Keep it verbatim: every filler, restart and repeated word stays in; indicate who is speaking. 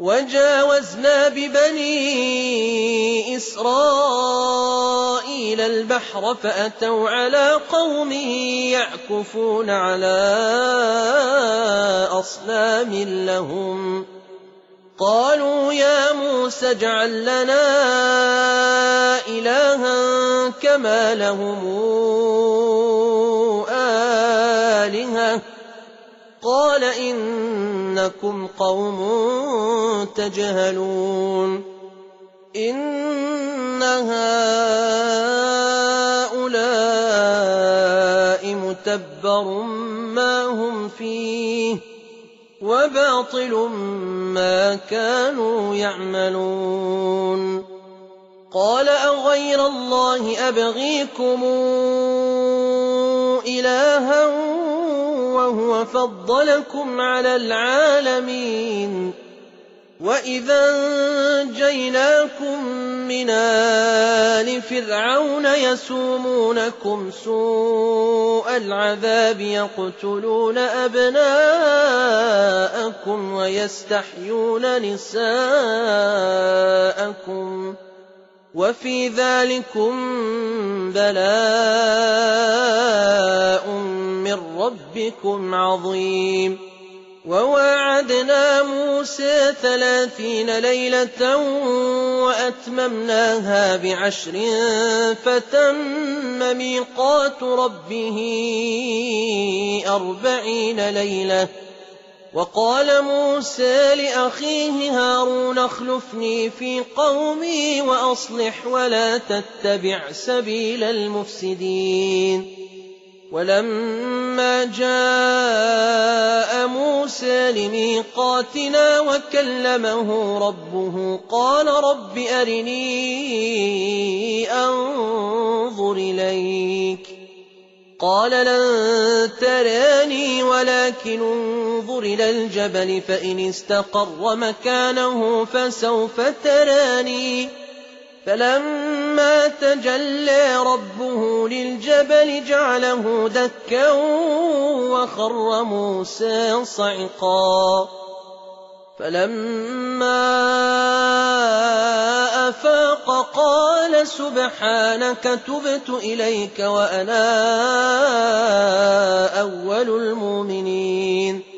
Speaker 1: وجاوزنا ببني إسرائيل البحر فأتوا على قوم يعكفون على أصنام لهم قالوا يا موسى اجعل لنا إلها كما لهم آلهة قال إنكم قوم تجهلون إن هؤلاء متبر ما هم فيه وباطل ما كانوا يعملون قال أغير الله أبغيكم إلها وهو فضلكم على العالمين وإذا أنجيناكم من آل فرعون يسومونكم سوء العذاب يقتلون أبناءكم ويستحيون نساءكم وفي ذلكم بلاء من ربكم عظيم وواعدنا موسى ثلاثين ليلة وأتممناها بعشر فتم ميقات ربه أربعين ليلة وقال موسى لأخيه هارون اخلفني في قومي وأصلح ولا تتبع سبيل المفسدين ولما جاء موسى لميقاتنا وكلمه ربه قال رب أرني أنظر إليك قال لن تراني ولكن انظر إلى الجبل فإن استقر مكانه فسوف تراني فلما تجلى ربه للجبل جعله دكا وخر موسى صعقا فلما أفاق قال سبحانك تبت إليك وأنا أول المؤمنين